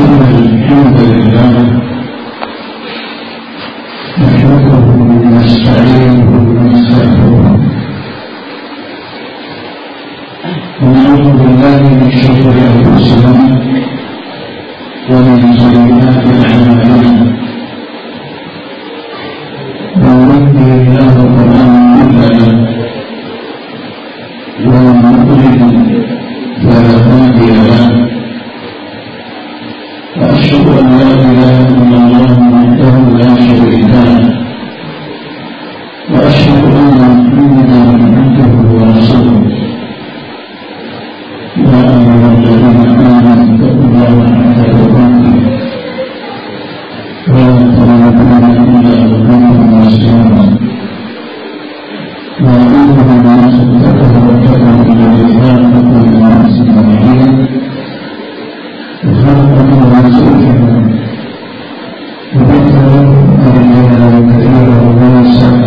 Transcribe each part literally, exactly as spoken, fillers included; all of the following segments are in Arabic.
إن الحمد لله نحمده ونستعينه ونستغفره ونعوذ بالله من شرور أنفسنا ومن سيئات أعمالنا من يهده الله فلا مضل له ومن يضلل فلا هادي له وأشهد أن لا إله إلا الله وحده لا شريك له وأشهد أن محمدا عبده ورسوله يا أيها الذين آمنوا اتقوا الله حق تقاته ولا تموتن إلا وأنتم مسلمون يا أيها الناس اتقوا ربكم الذي خلقكم من نفس واحدة وخلق منها زوجها وبث منهما رجالا كثيرا ونساء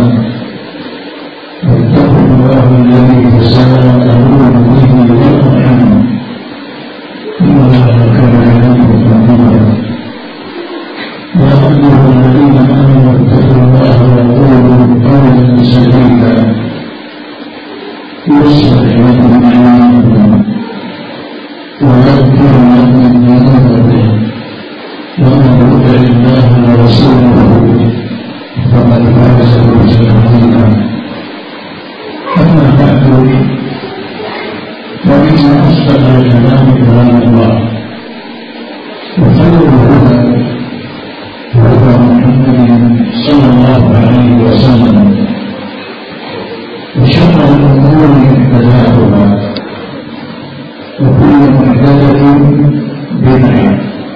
واتقوا الله الذي تساءلون به والأرحام إن الله كان عليكم رقيبا يا أيها الذين آمنوا اتقوا الله وقولوا قولا سديدا يصلح لكم أعمالكم ويغفر لكم ذنوبكم ومن يطع الله ورسوله فقد فاز فوزا عظيما أما بعد فإن أصدق الكلام كلام الله وخير الهدى هدى محمد صلى الله عليه وسلم وشر الأمور محدثاتها وكل محدثة بدعة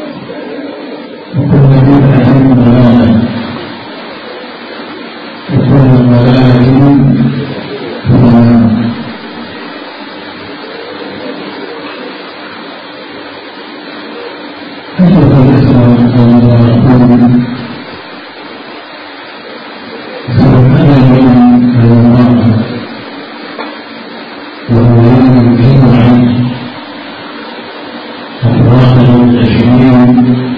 وكل بدعة ضلالة وكل ضلالة في النار. أيها الإخوة المباركون، فهذا اليوم المبارك وهو يوم الجمعة الواحد والعشرين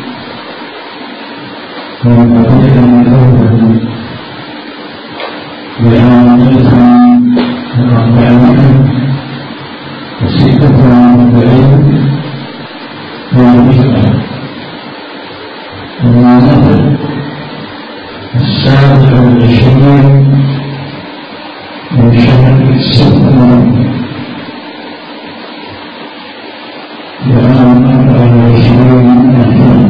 من ربيع الأول لعام ألف وأربعمائة وستة وأربعين من الهجرة والموافق السابع والعشرين من شهر سبتمبر لعام أربع وعشرين ألفين.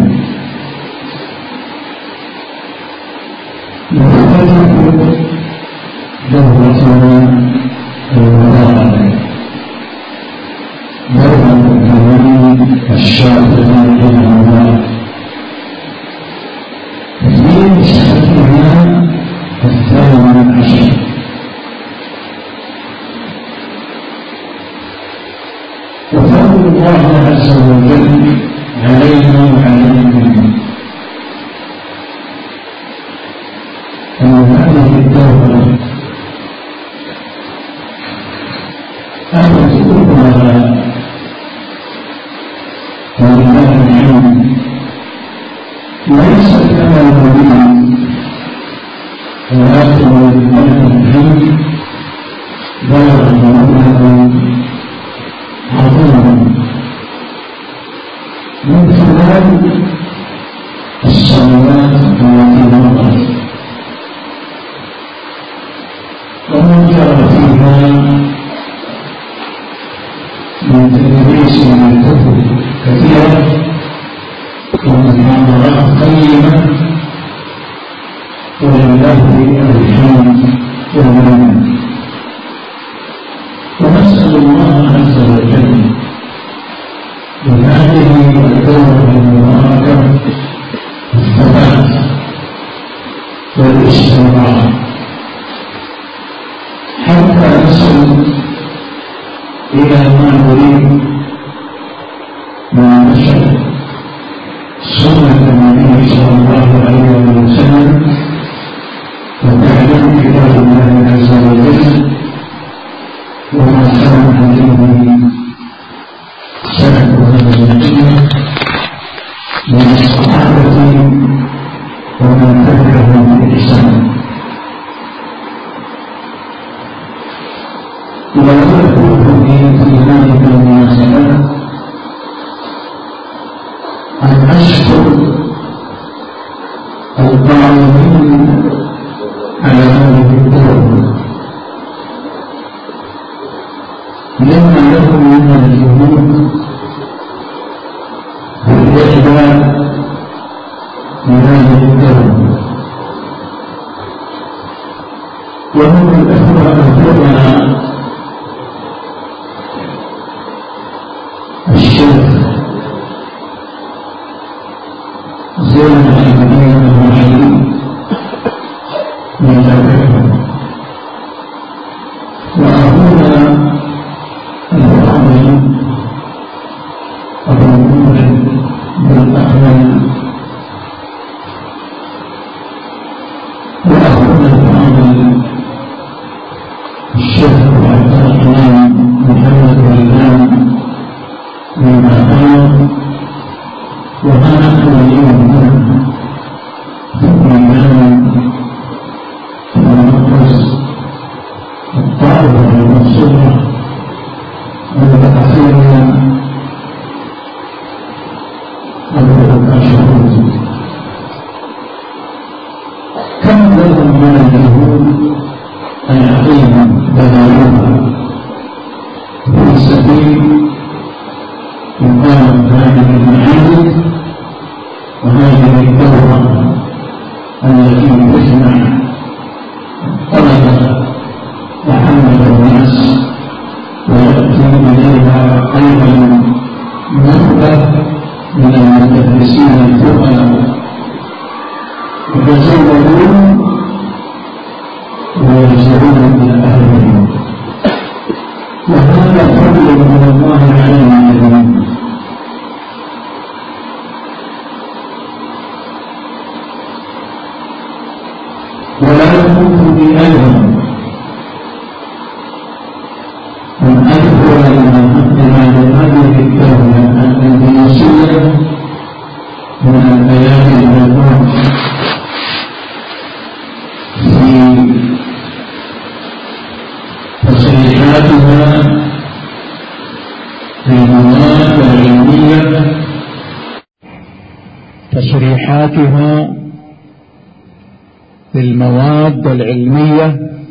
نختتم دورتنا المباركة دورة التمرين الشاطئة إلى الله في سنتنا الثامن عشر. وفضل الله عز وجل علينا وعليكم أن هذه الدورة أخذت أمها ولله الحمد ليست كما نريد ولكن ولله الحمد دورة أمها عظيمة من خلال السنوات التي مضت ومن جرى فيها من تدريس للكتب كثيرة ومحاضرات قيمة ولله الحمد والمنة. ونسأل الله عز وجل بهذه الدورة المباركة الثبات والاستمرار حتى نصل إلى ما نريد من نشر سنة النبي صلى الله عليه وسلم وتعليم كتاب الله عز من الصحابة ومن تبعهم بإحسان. وأذكر في هذه المناسبة أن أشكر القائمين على هذه الدولة لما لهم من الجهود في الإحياء لهذه الدولة، وهم الأخوة الفضلاء الشيخ زين العابدين الرحيم من تابعهم، وأخونا الفاضل أبو بكر بن أحمد، وأخونا الفاضل الشيخ عبد الرحمن محمد غيلان من مكان، وهذا اليوم في ميدان المقدس الطاهر والمنصورة المتأخرين الأشهر. كم لهم من الجهود العظيمة بذلوها في سبيل إقامة هذه المعاهد وهذه الدورة التي تجمع الطلبة وحمل الناس، ويأتي إليها أيضا نخبة من المدرسين الفقهاء يتزودون ويرجعون إلى أهلهم، وهذا فضل من الله علينا جميعا. ولا يكون في أيضا من أكبر هذه الدولة الأندلسية من البيان الموضوع في تصريحاتها في المواد العلمية تصريحاتها للمواد العلمية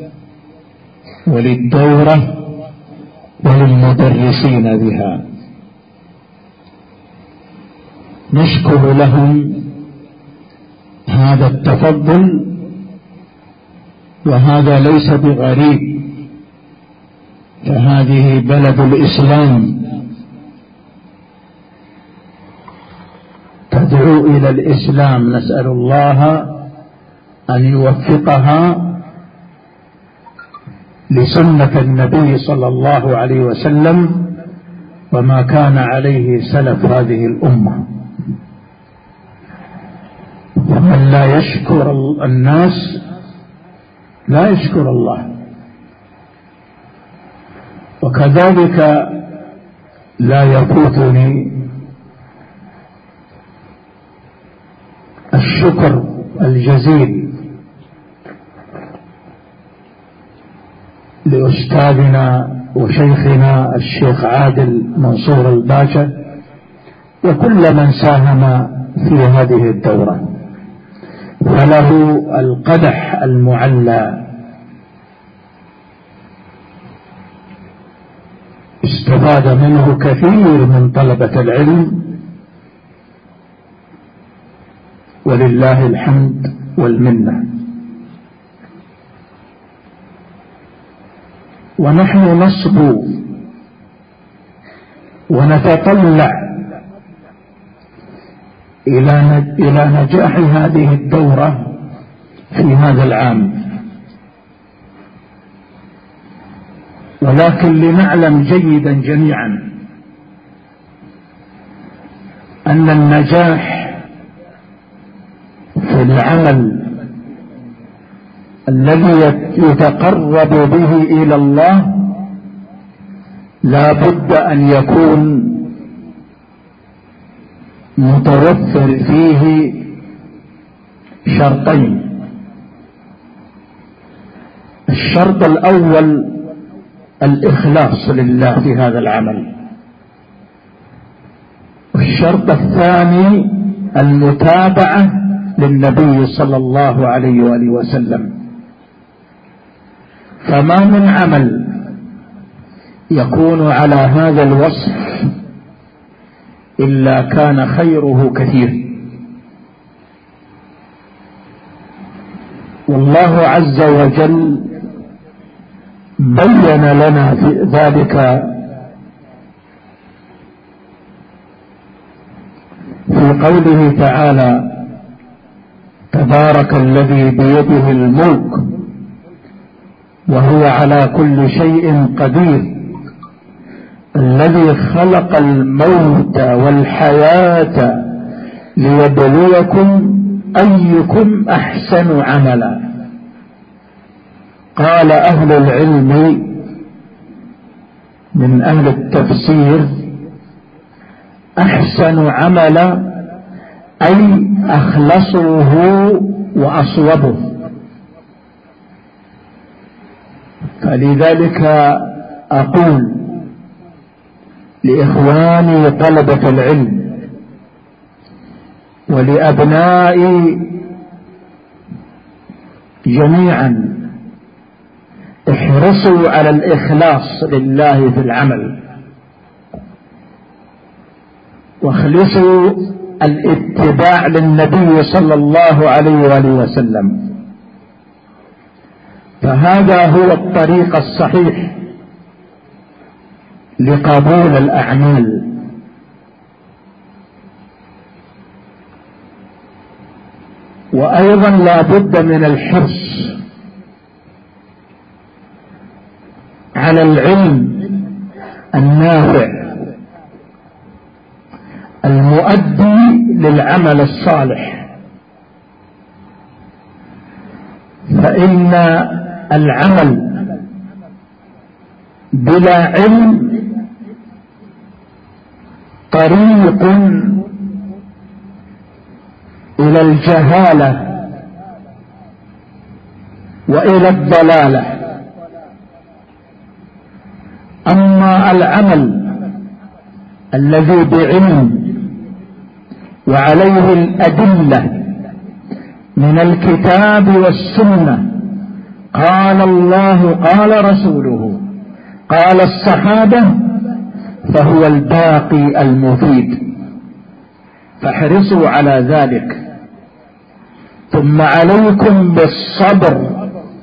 وللدورة وللمدرسين بها. نشكر لهم هذا التفضل، وهذا ليس بغريب، فهذه بلد الإسلام تدعو إلى الإسلام. نسأل الله أن يوفقها لسنة النبي صلى الله عليه وسلم وما كان عليه سلف هذه الأمة. ومن لا يشكر الناس لا يشكر الله، وكذلك لا يفوتني الشكر الجزيل لأستاذنا وشيخنا الشيخ عادل منصور الباشا وكل من ساهم في هذه الدورة، فله القدح المعلى. استفاد منه كثير من طلبة العلم، ولله الحمد والمنة. ونحن نصبو ونتطلع إلى نجاح هذه الدورة في هذا العام، ولكن لنعلم جيدا جميعا أن النجاح في العمل الذي يتقرب به إلى الله لا بد أن يكون متوفر فيه شرطين. الشرط الأول الإخلاص لله في هذا العمل، والشرط الثاني المتابعة للنبي صلى الله عليه وآله وسلم. فما من عمل يكون على هذا الوصف إلا كان خيره كثير. والله عز وجل بين لنا في ذلك في قوله تعالى: تبارك الذي بيده الملك وهو على كل شيء قدير الذي خلق الموت والحياة ليبلوكم أيكم أحسن عملا. قال أهل العلم من أهل التفسير: أحسن عملا أي أخلصه وأصوبه. فلذلك أقول لإخواني طلبة العلم ولأبنائي جميعا: احرصوا على الإخلاص لله في العمل، واخلصوا الاتباع للنبي صلى الله عليه وآله وسلم، فهذا هو الطريق الصحيح لقبول الأعمال. وأيضا لا بد من الحرص على العلم النافع المؤدي للعمل الصالح، فإن العمل بلا علم طريق إلى الجهالة وإلى الضلالة. أما العمل الذي بعلم وعليه الأدلة من الكتاب والسنة، قال الله قال رسوله قال الصحابة، فهو الباقي المفيد. فاحرصوا على ذلك. ثم عليكم بالصبر،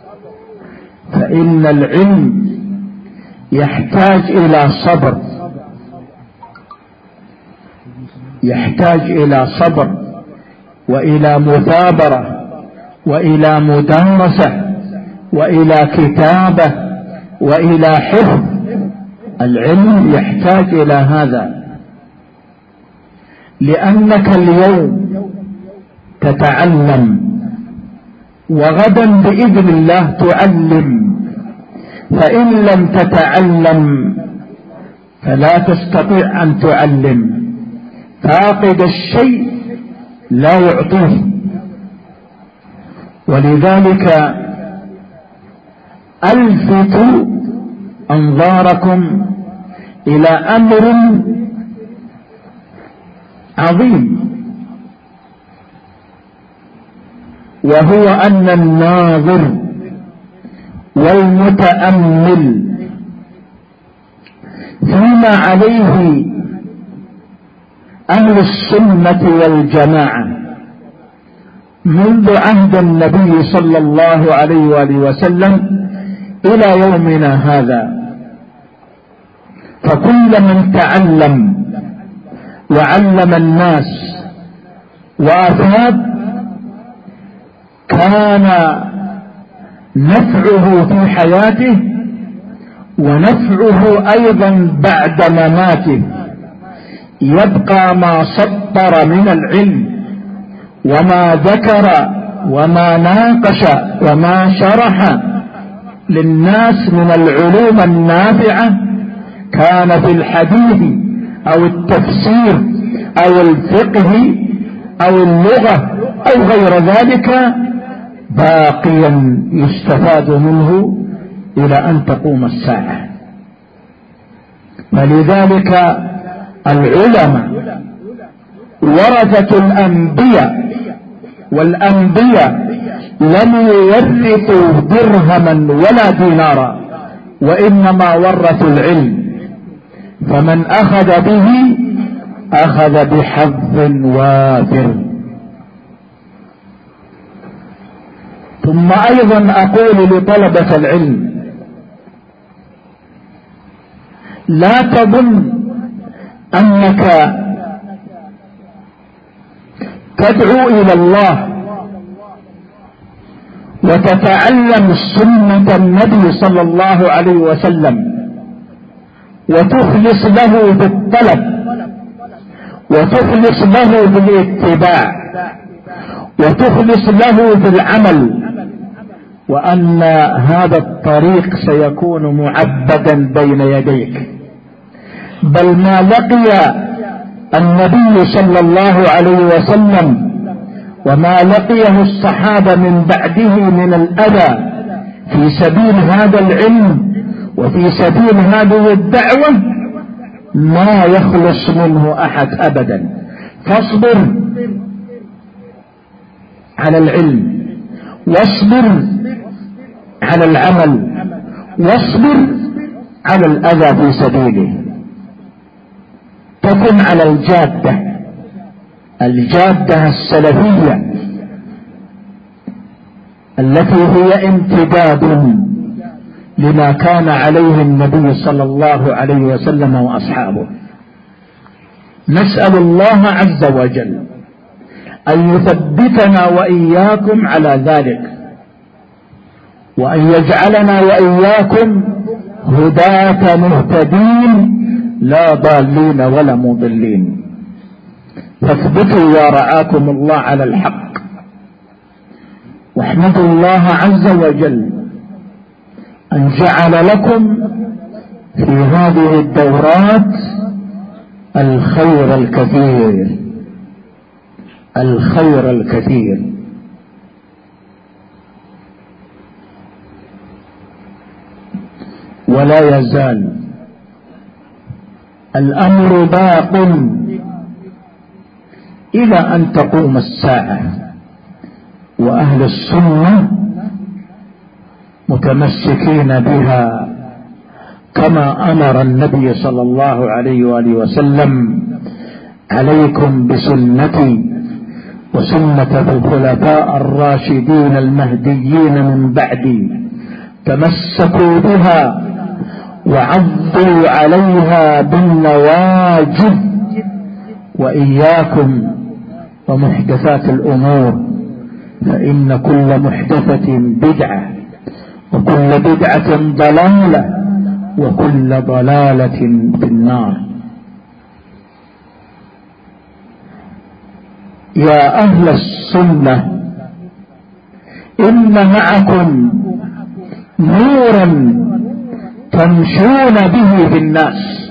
فإن العلم يحتاج إلى صبر، يحتاج إلى صبر وإلى مثابرة وإلى مدارسة وإلى كتابة وإلى حفظ. العلم يحتاج إلى هذا، لأنك اليوم تتعلم وغدا بإذن الله تعلم، فإن لم تتعلم فلا تستطيع أن تعلم. فاقد الشيء لا يعطيه. ولذلك ألفتوا أنظاركم إلى أمر عظيم، وهو أن الناظر والمتأمل فيما عليه أهل السنة والجماعة منذ عهد النبي صلى الله عليه وآله وسلم إلى يومنا هذا. فكل من تعلم وعلم الناس وأفاد كان نفعه في حياته ونفعه أيضا بعد مماته. يبقى ما سطر من العلم وما ذكر وما ناقش وما شرح للناس من العلوم النافعة، كان في الحديث أو التفسير أو الفقه أو اللغة أو غير ذلك باقيا يستفاد منه إلى أن تقوم الساعة. ولذلك العلماء ورثة الأنبياء، والأنبياء لم يورثوا درهما ولا دينارا، وإنما ورثوا العلم، فمن أخذ به أخذ بحظ وافر. ثم أيضا أقول لطلبة العلم: لا تظن أنك تدعو إلى الله وتتعلم سنة النبي صلى الله عليه وسلم وتخلص له بالطلب وتخلص له بالاتباع وتخلص له بالعمل، وأن هذا الطريق سيكون معبدا بين يديك. بل ما لقي النبي صلى الله عليه وسلم وما لقيه الصحابة من بعده من الأذى في سبيل هذا العلم وفي سبيل هذه الدعوة ما يخلص منه أحد أبدا. فاصبر على العلم، واصبر على العمل، واصبر على الأذى في سبيله. تكن على الجادة الجادة السلفية التي هي امتداد لما كان عليه النبي صلى الله عليه وسلم وأصحابه. نسأل الله عز وجل أن يثبتنا وإياكم على ذلك، وأن يجعلنا وإياكم هداة مهتدين لا ضالين ولا مضلين. فاثبتوا يا رعاكم الله على الحق، واحمدوا الله عز وجل أن جعل لكم في هذه الدورات الخير الكثير الخير الكثير. ولا يزال الأمر باق إلى أن تقوم الساعة، وأهل السنة متمسكين بها كما أمر النبي صلى الله عليه وآله وسلم: عليكم بسنتي وسنة الخلفاء الراشدين المهديين من بعدي، تمسكوا بها وعضوا عليها بالنواجذ، وإياكم ومحدثات الأمور، فإن كل محدثة بدعة وكل بدعة ضلالة وكل ضلالة في النار. يا أهل السنة، إن معكم نورا تمشون به في الناس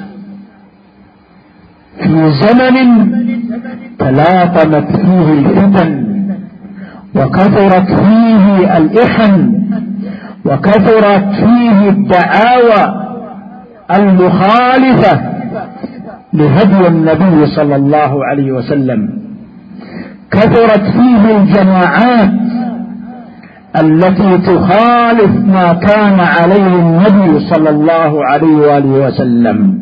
في زمن تلاطمت فيه الفتن وكثرت فيه الإحن وكثرت فيه الدعاوى المخالفة لهدي النبي صلى الله عليه وسلم، كثرت فيه الجماعات التي تخالف ما كان عليه النبي صلى الله عليه وآله وسلم،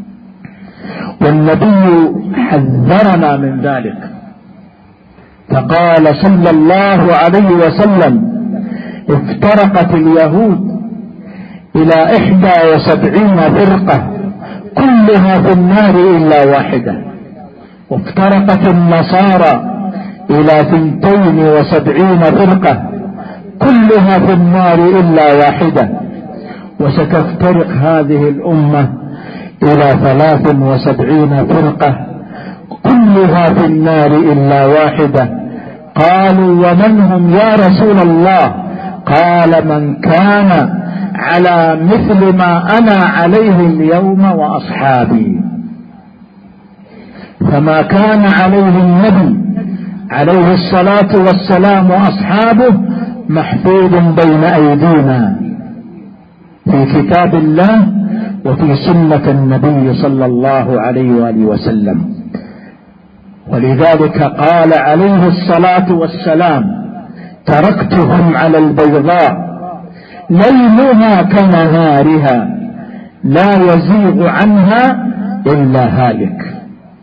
والنبي حذرنا من ذلك، فقال صلى الله عليه وسلم: افترقت اليهود إلى إحدى وسبعين فرقة كلها في النار إلا واحدة، وافترقت النصارى إلى ثنتين وسبعين فرقة كلها في النار إلا واحدة، وستفترق هذه الأمة إلى ثلاث وسبعين فرقة كلها في النار إلا واحدة. قالوا: ومن هم يا رسول الله؟ قال: من كان على مثل ما أنا عليه اليوم وأصحابي. فما كان عليه النبي عليه الصلاة والسلام وأصحابه محفوظ بين أيدينا في كتاب الله وفي سنة النبي صلى الله عليه وآله وسلم. ولذلك قال عليه الصلاة والسلام: تركتهم على البيضاء ليلها كنهارها لا يزيغ عنها إلا هالك.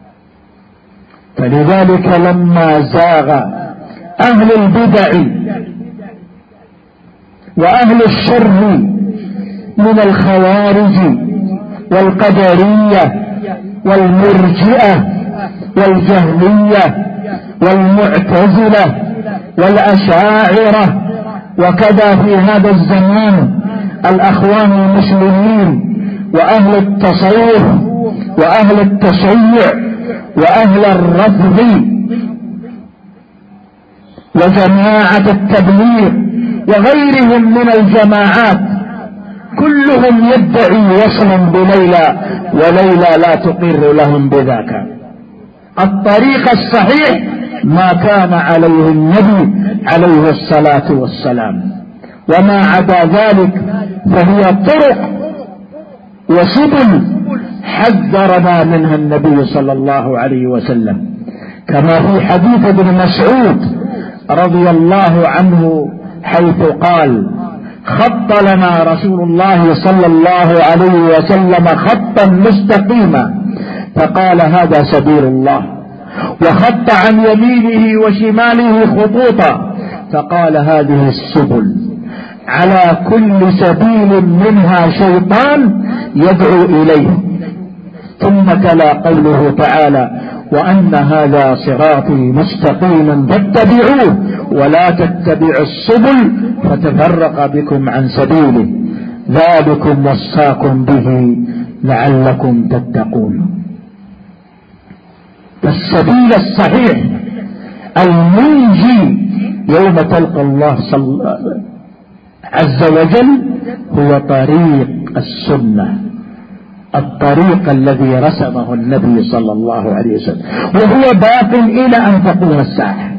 فلذلك لما زاغ أهل البدع وأهل الشر من الخوارج والقدرية والمرجئة والجهمية والمعتزلة والأشاعرة، وكذا في هذا الزمان الأخوان المسلمين وأهل التصوف وأهل التشيع وأهل الرفض وجماعة التبليغ وغيرهم من الجماعات، كلهم يدعي وصلا بليلى وليلى لا تقر لهم بذاك. الطريق الصحيح ما كان عليه النبي عليه الصلاة والسلام، وما عدا ذلك فهي طرق وسبل حذرنا منها النبي صلى الله عليه وسلم، كما في حديث ابن مسعود رضي الله عنه حيث قال: خط لنا رسول الله صلى الله عليه وسلم خطا مستقيما فقال: هذا سبيل الله. وخط عن يمينه وشماله خطوطا فقال: هذه السبل، على كل سبيل منها شيطان يدعو إليه. ثم تلا قوله تعالى: وأن هذا صراطي مستقيما فاتبعوه ولا تتبعوا السبل فتفرق بكم عن سبيله ذلكم وصاكم به لعلكم تتقون. فالسبيل الصحيح المنجي يوم تلقى الله عز وجل هو طريق السنة، الطريق الذي رسمه النبي صلى الله عليه وسلم، وهو باق إلى أن تقوم الساعة.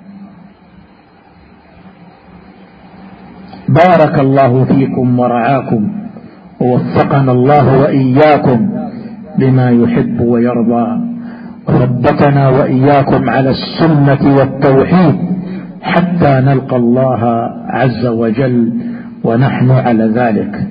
بارك الله فيكم ورعاكم ووفقنا الله وإياكم لما يحب ويرضى، وثبتنا وإياكم على السنة والتوحيد حتى نلقى الله عز وجل ونحن على ذلك.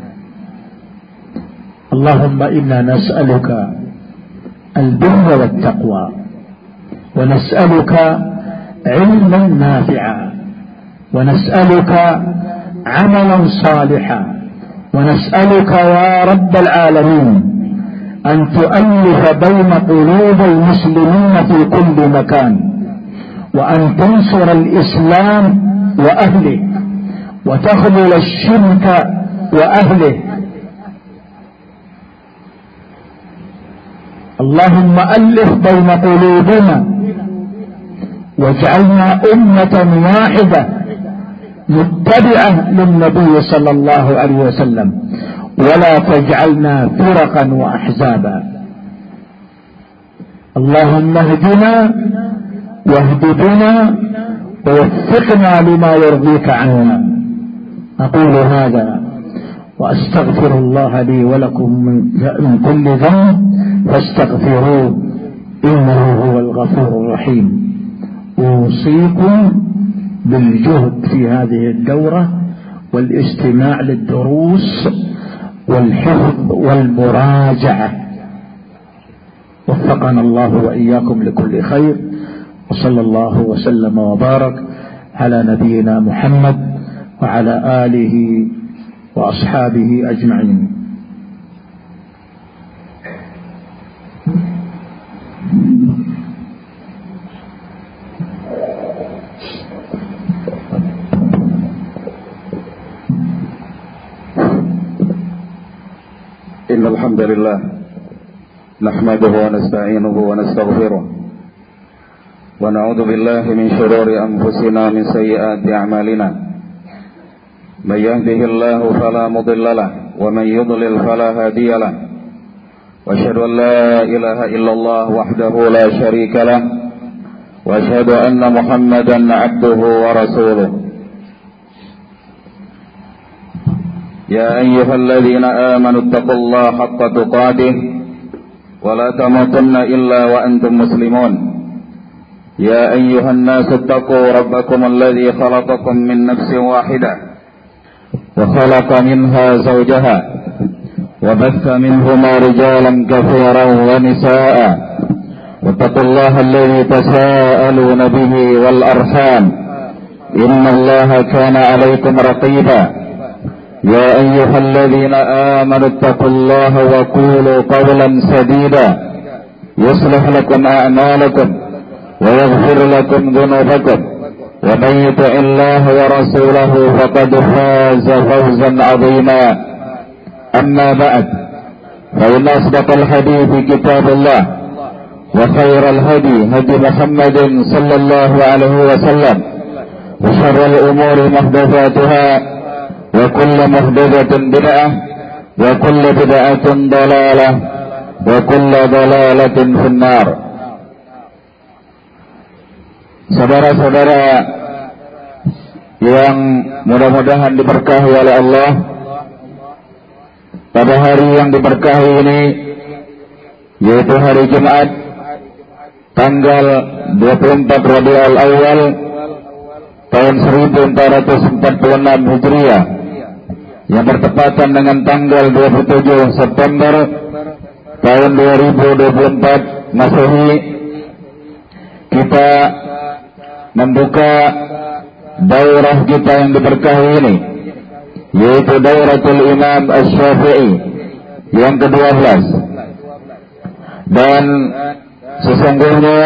اللهم إنا نسألك البر والتقوى، ونسألك علما نافعا، ونسألك عملا صالحا، ونسألك يا رب العالمين أن تؤلف بين قلوب المسلمين في كل مكان، وأن تنصر الإسلام وأهله وتخذل الشرك وأهله. اللهم ألف بين قلوبنا واجعلنا أمة واحدة متبعة للنبي صلى الله عليه وسلم، ولا تجعلنا فرقا وأحزابا. اللهم اهدنا واهد بنا ووفقنا لما يرضيك عنا. أقول هذا وأستغفر الله لي ولكم من كل ذنب فاستغفروه إنه هو الغفور الرحيم. أوصيكم بالجهد في هذه الدورة والاستماع للدروس والحفظ والمراجعة. وفقنا الله وإياكم لكل خير، وصلى الله وسلم وبارك على نبينا محمد وعلى آله وأصحابه أجمعين. إن الحمد لله نحمده ونستعينه ونستغفره ونعوذ بالله من شرور أنفسنا من سيئات أعمالنا. من يهده الله فلا مضل له ومن يضلل فلا هادي له، وأشهد أن لا إله إلا الله وحده لا شريك له وأشهد أن محمدا عبده ورسوله يا أيها الذين آمنوا اتقوا الله حق تقاته ولا تموتن إلا وأنتم مسلمون يا أيها الناس اتقوا ربكم الذي خلقكم من نفس واحدة وخلق منها زوجها وبث منهما رجالا كثيرا ونساء واتقوا الله الذي تساءلون به والأرحام إن الله كان عليكم رقيبا يا أيها الذين آمنوا اتقوا الله وقولوا قولا سديدا يصلح لكم أعمالكم ويغفر لكم ذنوبكم ومن يطع الله ورسوله فقد فاز فوزا عظيما أما بعد فإن أصدق الحديث كتاب الله وخير الهدي هدي محمد صلى الله عليه وسلم وشر الأمور محدثاتها وكل محدثة بدعة وكل بدعة ضلالة وكل ضلالة في النار. Saudara-saudara yang mudah-mudahan diberkahi oleh Allah, pada hari yang diberkahi ini, yaitu hari Jumat, tanggal dua puluh empat Rabiul Awal tahun seribu empat ratus empat puluh enam Hijriah, yang bertepatan dengan tanggal dua puluh tujuh September tahun dua ribu dua puluh empat Masehi, kita membuka daurah kita yang diberkahi ini, yaitu Dauratul Imam Asy-Syafi'i yang kedua belas. Dan sesungguhnya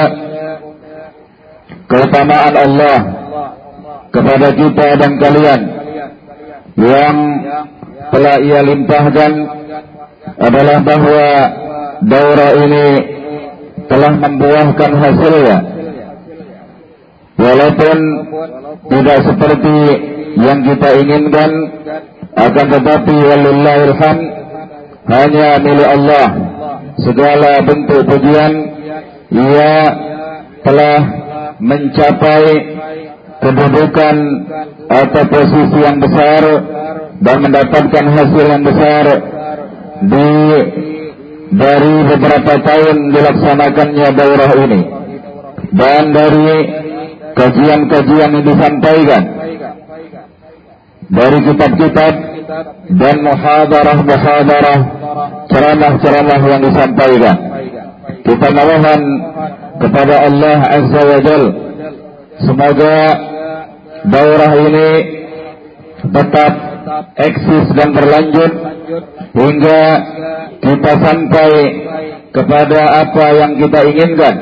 keutamaan Allah kepada kita dan kalian yang telah Ia limpahkan adalah bahwa daurah ini telah membuahkan hasilnya, walaupun tidak seperti yang kita inginkan, akan tetapi walillahil hamd, hanya milik Allah segala bentuk pujian. Ia telah mencapai kedudukan atau posisi yang besar dan mendapatkan hasil yang besar di dari beberapa tahun dilaksanakannya daurah ini, dan dari kajian-kajian yang disampaikan, dari kitab-kitab dan muhadarah-muhadarah, ceramah-ceramah yang disampaikan. Kita mohon kepada Allah Azza wa Jal, semoga daurah ini tetap eksis dan berlanjut hingga kita sampai kepada apa yang kita inginkan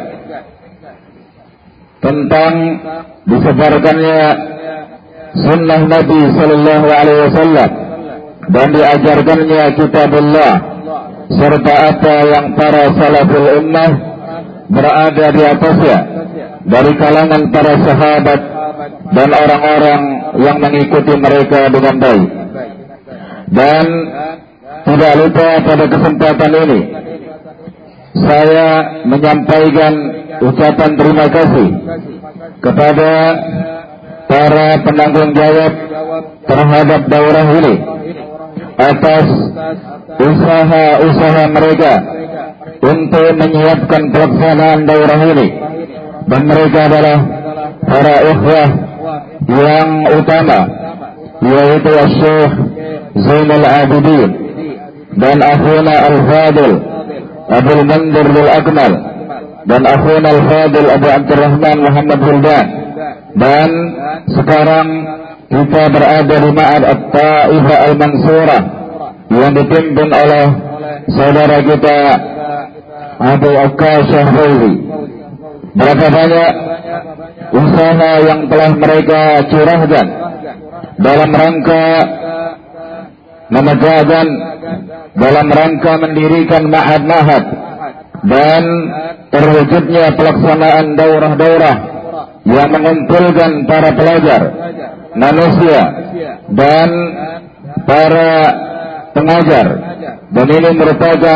tentang disebarkannya sunnah Nabi Sallallahu Alaihi Wasallam dan diajarkannya kitabullah, serta apa yang para salaful ummah berada di atasnya dari kalangan para sahabat dan orang-orang yang mengikuti mereka dengan baik. Dan tidak lupa pada kesempatan ini saya menyampaikan ucapan terima kasih kepada para penanggung jawab terhadap daurah ini atas usaha-usaha mereka untuk menyiapkan pelaksanaan daurah ini, dan mereka adalah para ikhwah yang utama, yaitu Syekh Zainul Abidin dan akhuna Al-Fadil Abdul Mandir Al-Akmal dan akhuna Al-Fadil Abu Abdurrahman Muhammad Huldan. Dan sekarang kita berada di Ma'ad At-Taifah Al-Mansurah yang dipimpin oleh saudara kita Abu Akasyah Fauzi. Berapa banyak usaha yang telah mereka curahkan dalam rangka memegahkan, dalam rangka mendirikan ma'had-ma'had dan terwujudnya pelaksanaan daurah-daurah yang mengumpulkan para pelajar, manusia dan para pengajar. Dan ini merupakan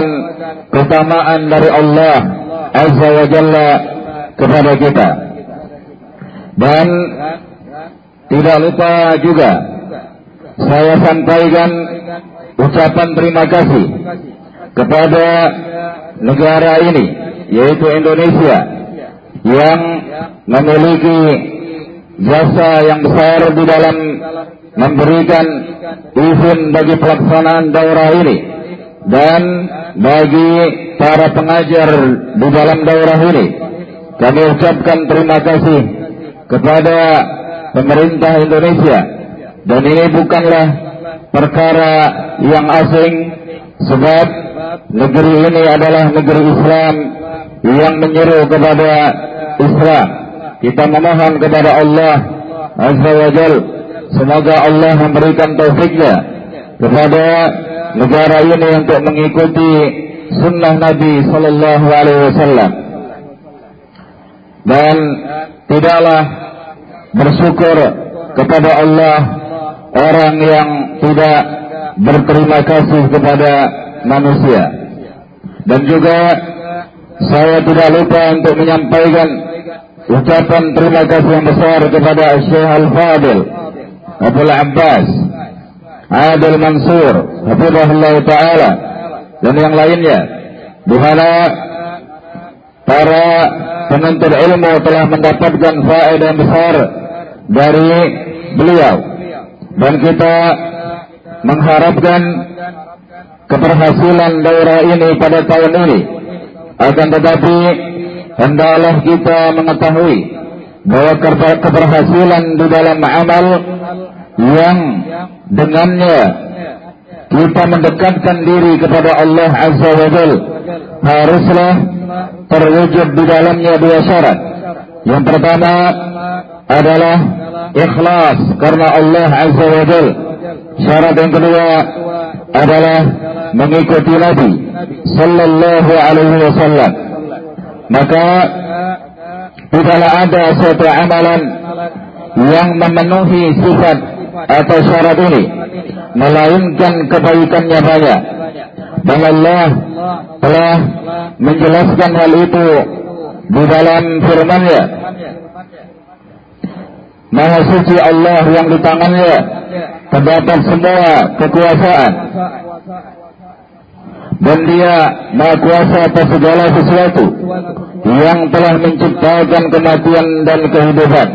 keutamaan dari Allah Azza wa Jalla kepada kita. Dan tidak lupa juga saya sampaikan ucapan terima kasih kepada negara ini, yaitu Indonesia, yang memiliki jasa yang besar di dalam memberikan izin bagi pelaksanaan daurah ini dan bagi para pengajar di dalam daurah ini. Kami ucapkan terima kasih kepada pemerintah Indonesia, dan ini bukanlah perkara yang asing, sebab negeri ini adalah negeri Islam yang menyeru kepada Islam. Kita memohon kepada Allah Azza wa Jalla, semoga Allah memberikan taufiknya kepada negara ini untuk mengikuti sunnah Nabi Sallallahu Alaihi Wasallam. Dan tidaklah bersyukur kepada Allah orang yang tidak berterima kasih kepada manusia. Dan juga saya tidak lupa untuk menyampaikan ucapan terima kasih yang besar kepada Syekh Al-Fadil Abdul Abbas Adil Mansur hafizahullah ta'ala dan yang lainnya, di mana para penuntut ilmu telah mendapatkan faedah yang besar dari beliau, dan kita mengharapkan keberhasilan daurah ini pada tahun ini. Akan tetapi hendaklah kita mengetahui bahwa keberhasilan di dalam amal yang dengannya kita mendekatkan diri kepada Allah Azza wa Jalla haruslah terwujud di dalamnya dua syarat. Yang pertama adalah ikhlas karena Allah Azza wa Jalla. Syarat yang kedua adalah mengikuti Nabi Sallallahu Alaihi Wasallam. Maka tidaklah ada suatu amalan yang memenuhi sifat atau syarat ini melainkan kebaikannya banyak. Dan Allah telah menjelaskan hal itu di dalam firman-Nya. Maha suci Allah yang di tangannya terdapat semua kekuasaan, dan Dia Maha Kuasa atas segala sesuatu yang telah menciptakan kematian dan kehidupan,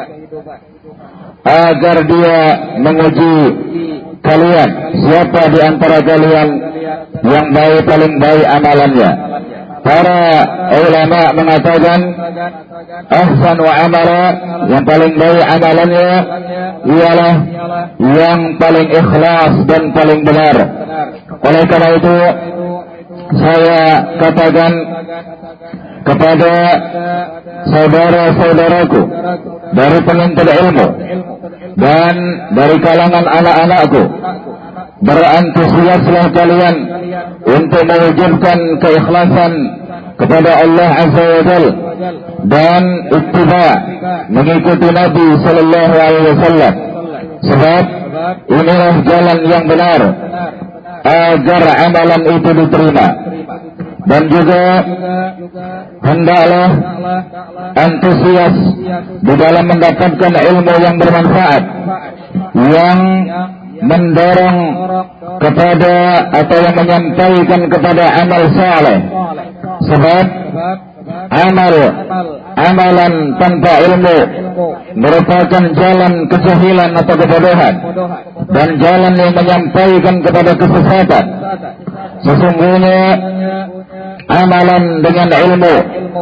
agar Dia menguji kalian siapa di antara kalian yang baik paling baik amalannya. Para ulama mengatakan ahsan wa amala, yang paling baik amalannya ialah yang paling ikhlas dan paling benar. Oleh karena itu saya katakan kepada saudara-saudaraku dari penuntut ilmu dan dari kalangan anak-anakku, berantusiaslah kalian untuk mewujudkan keikhlasan kepada Allah Azza wa Jalla dan ittiba, mengikuti Nabi Sallallahu Alaihi Wasallam, sebab inilah jalan yang benar agar amalan itu diterima. Dan juga hendaklah antusias di dalam mendapatkan ilmu yang bermanfaat, yang mendorong kepada atau yang menyampaikan kepada amal saleh. Sebab amal amalan tanpa ilmu merupakan jalan kejahilan atau kebodohan, dan jalan yang menyampaikan kepada kesesatan. Sesungguhnya amalan dengan ilmu,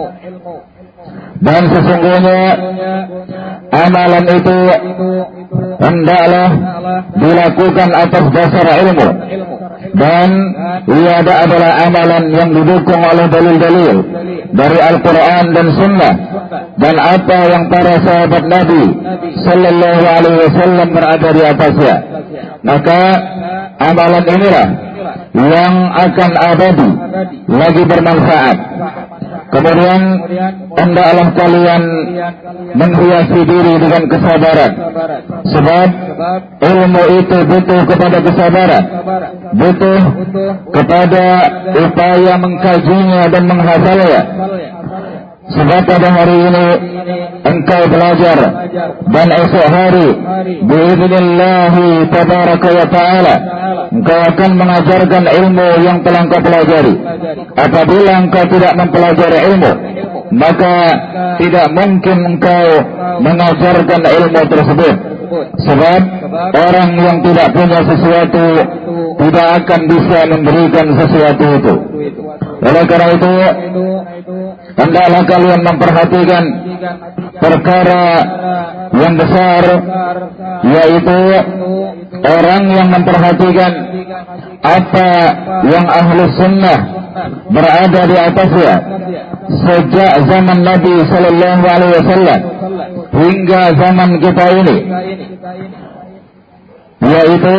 dan sesungguhnya amalan itu hendaklah dilakukan atas dasar ilmu, dan ia adalah amalan yang didukung oleh dalil-dalil dari Al-Quran dan Sunnah, dan apa yang para sahabat Nabi Sallallahu Alaihi Wasallam berada di atasnya. Maka amalan inilah yang akan abadi lagi bermanfaat. Kemudian hendaklah kalian menghiasi diri dengan kesabaran, sebab ilmu itu butuh kepada kesabaran, butuh kepada upaya mengkajinya dan menghafalnya. Sebab pada hari ini engkau belajar dan esok hari biidznillah tabaraka wa ta'ala engkau akan mengajarkan ilmu yang telah engkau pelajari. Apabila engkau tidak mempelajari ilmu, maka tidak mungkin engkau mengajarkan ilmu tersebut. Sebab orang yang tidak punya sesuatu tidak akan bisa memberikan sesuatu itu. Oleh karena itu, hendaklah kalian memperhatikan perkara yang besar, yaitu orang yang memperhatikan apa yang ahlu sunnah berada di atasnya sejak zaman Nabi Sallallahu Alaihi Wasallam hingga zaman kita ini, yaitu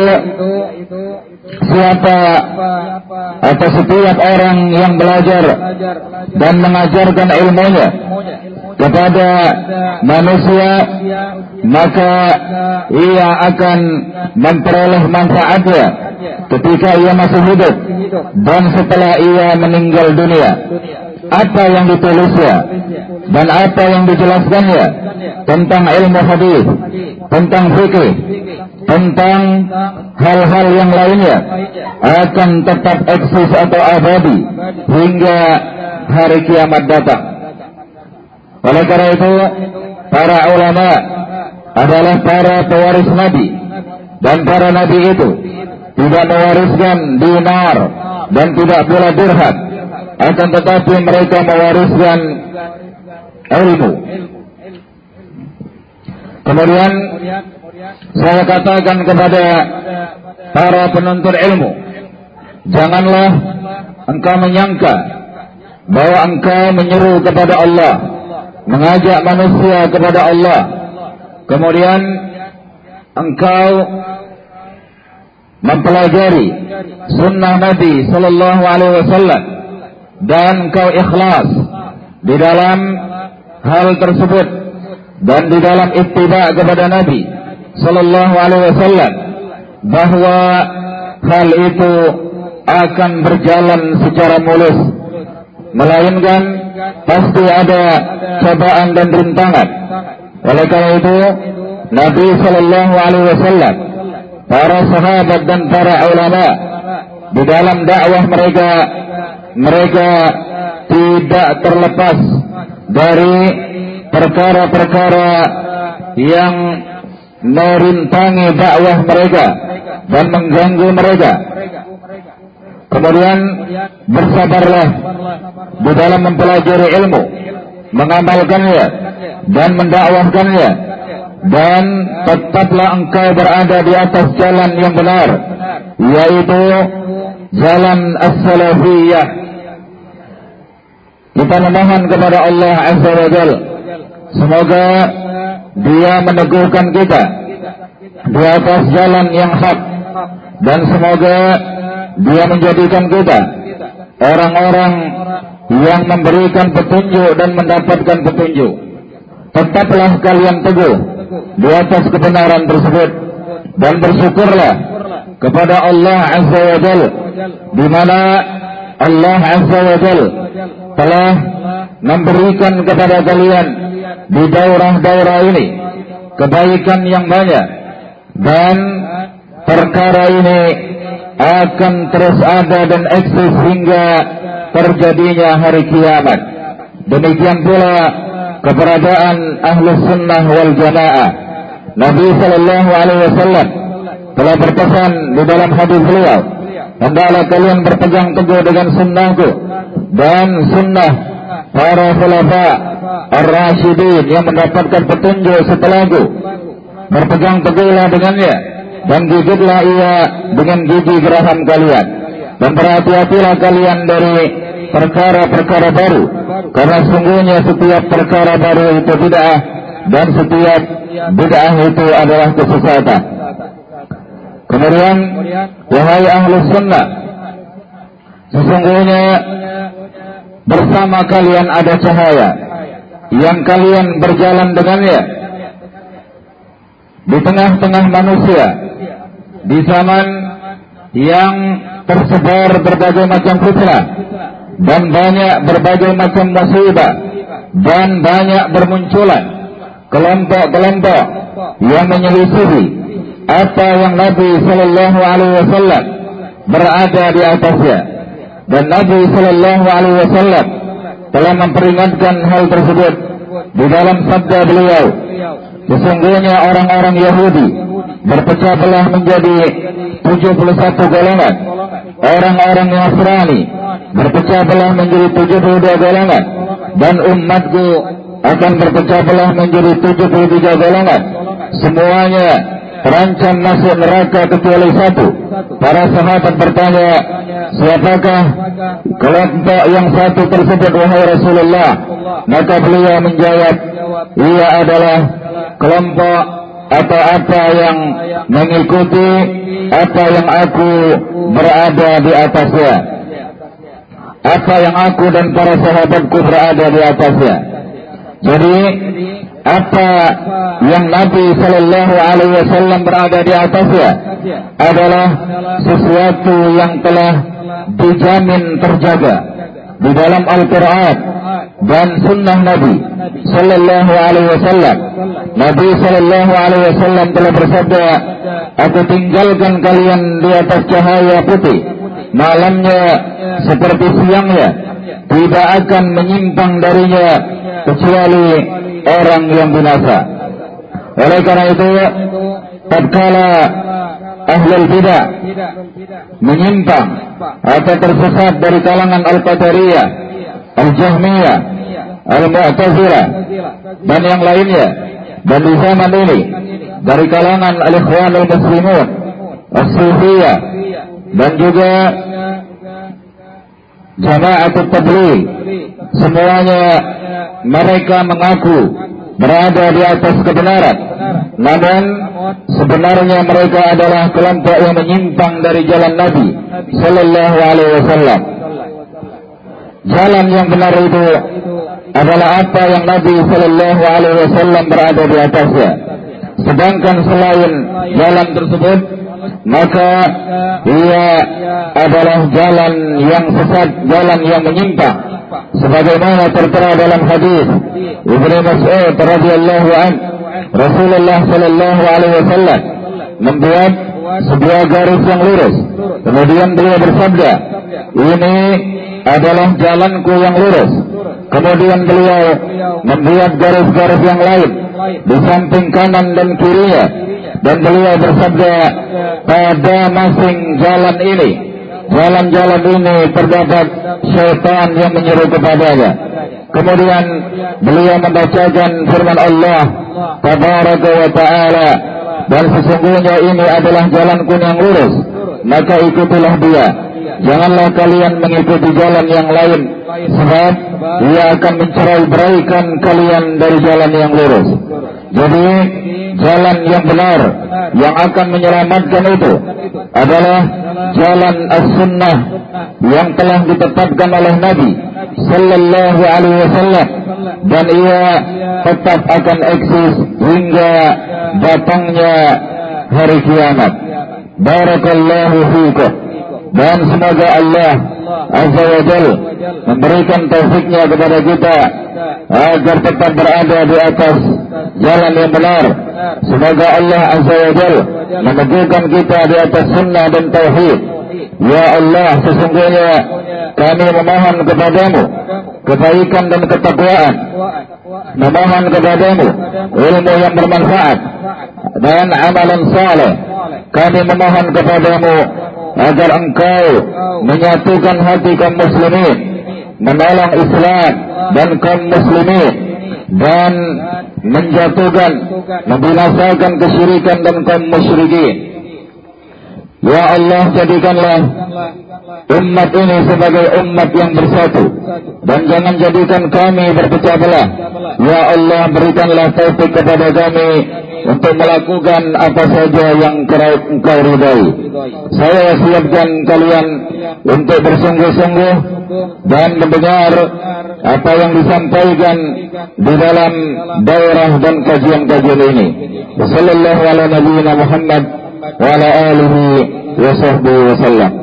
siapa atau setiap orang yang belajar dan mengajarkan ilmunya kepada manusia, maka ia akan memperoleh manfaatnya ketika ia masih hidup dan setelah ia meninggal dunia. Apa yang ditulisnya dan apa yang dijelaskannya tentang ilmu hadis, tentang fikih, tentang hal-hal yang lainnya akan tetap eksis atau abadi hingga hari kiamat datang. Oleh karena itu, para ulama adalah para pewaris Nabi, dan para Nabi itu tidak mewariskan dinar dan tidak pula dirham, akan tetapi mereka mewariskan ilmu. Kemudian saya katakan kepada para penuntut ilmu, janganlah engkau menyangka bahwa engkau menyeru kepada Allah, mengajak manusia kepada Allah, kemudian engkau mempelajari sunnah Nabi Sallallahu Alaihi Wasallam dan engkau ikhlas di dalam hal tersebut dan di dalam ittiba kepada Nabi Sallallahu Alaihi Wasallam, bahwa hal itu akan berjalan secara mulus, melainkan pasti ada cobaan dan rintangan. Oleh karena itu, Nabi Sallallahu Alaihi Wasallam, para sahabat dan para ulama di dalam dakwah mereka, mereka tidak terlepas dari perkara-perkara yang merintangi dakwah mereka dan mengganggu mereka. Kemudian bersabarlah di dalam mempelajari ilmu, mengamalkannya dan mendakwahkannya, dan tetaplah engkau berada di atas jalan yang benar, yaitu jalan as-salafiyah. Kita memohon kepada Allah Azza wa Jalla, semoga Dia meneguhkan kita di atas jalan yang hak, dan semoga Dia menjadikan kita orang-orang yang memberikan petunjuk dan mendapatkan petunjuk. Tetaplah kalian teguh di atas kebenaran tersebut, dan bersyukurlah kepada Allah Azza wa Jalla, di mana Allah Azza wa Jalla telah memberikan kepada kalian di daurah-daurah ini kebaikan yang banyak, dan perkara ini akan terus ada dan eksis hingga terjadinya hari kiamat. Demikian pula keberadaan Ahlus Sunnah wal Jamaah. Nabi Sallallahu Alaihi Wasallam telah berpesan di dalam hadis beliau, hendaklah kalian berpegang teguh dengan sunnahku dan sunnah para khulafa ar-rasyidin yang mendapatkan petunjuk setelahku. Berpegang teguhlah dengannya dan gigitlah ia dengan gigi geraham kalian, dan berhati-hatilah kalian dari perkara-perkara baru, karena sungguhnya setiap perkara baru itu bid'ah, dan setiap bid'ah itu adalah kesesatan. Kemudian, wahai ahlus sunnah, sesungguhnya bersama kalian ada cahaya yang kalian berjalan dengannya di tengah-tengah manusia di zaman yang tersebar berbagai macam fitnah dan banyak berbagai macam musibah dan banyak bermunculan kelompok-kelompok yang menyelisihi apa yang Nabi Sallallahu Alaihi Wasallam berada di atasnya, dan Nabi Sallallahu Alaihi Wasallam telah memperingatkan hal tersebut di dalam sabda beliau, sesungguhnya orang-orang Yahudi berpecah belah menjadi tujuh puluh satu golongan, orang-orang Nasrani berpecah belah menjadi tujuh puluh dua golongan, dan umatku akan berpecah belah menjadi tujuh puluh tiga golongan. Semuanya terancam masuk neraka kecuali satu. Para sahabat bertanya, siapakah kelompok yang satu tersebut wahai Rasulullah? Maka beliau menjawab, ia adalah kelompok atau apa yang mengikuti apa yang aku berada di atasnya, apa yang aku dan para sahabatku berada di atasnya. Jadi apa yang Nabi Sallallahu Alaihi Wasallam berada di atasnya adalah sesuatu yang telah dijamin terjaga di dalam Al-Quran dan Sunnah Nabi Sallallahu Alaihi Wasallam. Nabi Sallallahu Alaihi Wasallam telah bersabda, aku tinggalkan kalian di atas cahaya putih, malamnya seperti siangnya, tidak akan menyimpang darinya kecuali orang yang binasa. Oleh karena itu, tatkala ahlul bidah menyimpang atau tersesat dari kalangan Al-Qadariyah, Al-Jahmiyah, Al-Mu'tazilah dan yang lainnya, dan di zaman ini dari kalangan Al-Ikhwanul Muslimun, As-Sufiyah, dan juga Jama'atul Tabligh, semuanya mereka mengaku berada di atas kebenaran, namun sebenarnya mereka adalah kelompok yang menyimpang dari jalan Nabi Sallallahu Alaihi Wasallam. Jalan yang benar itu adalah apa yang Nabi Sallallahu Alaihi Wasallam berada di atasnya. Sedangkan selain jalan tersebut, maka ia adalah jalan yang sesat, jalan yang menyimpang, sebagaimana tertera dalam hadis Ibnu Mas'ud radhiyallahu anhu, Rasulullah sallallahu alaihi wasallam membuat sebuah garis yang lurus, kemudian beliau bersabda, ini adalah jalanku yang lurus. Kemudian beliau membuat garis-garis yang lain di samping kanan dan kirinya, dan beliau bersabda, pada masing jalan ini, jalan-jalan ini terdapat syaitan yang menyeru kepadanya. Kemudian beliau membacakan firman Allah Tabaraka wa Ta'ala, dan sesungguhnya ini adalah jalanku yang lurus, maka ikutilah dia. Janganlah kalian mengikuti jalan yang lain, sebab ia akan mencerai-beraikan kalian dari jalan yang lurus. Jadi jalan yang benar yang akan menyelamatkan itu adalah jalan as-sunnah yang telah ditetapkan oleh Nabi Sallallahu Alaihi Wasallam, dan ia tetap akan eksis hingga datangnya hari kiamat. Barakallahu fiikum. Dan semoga Allah Azza wa Jal memberikan taufiknya kepada kita agar tetap berada di atas jalan yang benar. Semoga Allah Azza wa Jal meneguhkan kita di atas sunnah dan tauhid. Ya Allah, sesungguhnya kami memohon kepadamu kebaikan dan ketakwaan, memohon kepadamu ilmu yang bermanfaat dan amalan saleh. Kami memohon kepadamu agar engkau menyatukan hati kaum muslimin, menolong Islam dan kaum muslimin, dan menjatuhkan, membinasakan kesyirikan dan kaum musyrikin. Ya Allah, jadikanlah umat ini sebagai umat yang bersatu, dan jangan jadikan kami berpecah belah. Ya Allah, berikanlah taufik kepada kami untuk melakukan apa saja yang Engkau ridai. Saya wasiatkan kalian untuk bersungguh-sungguh dan mendengar apa yang disampaikan di dalam daurah dan kajian-kajian ini. Wassallallahu ala nabiyyina Muhammad wa ala alihi wa sahbihi wasallam.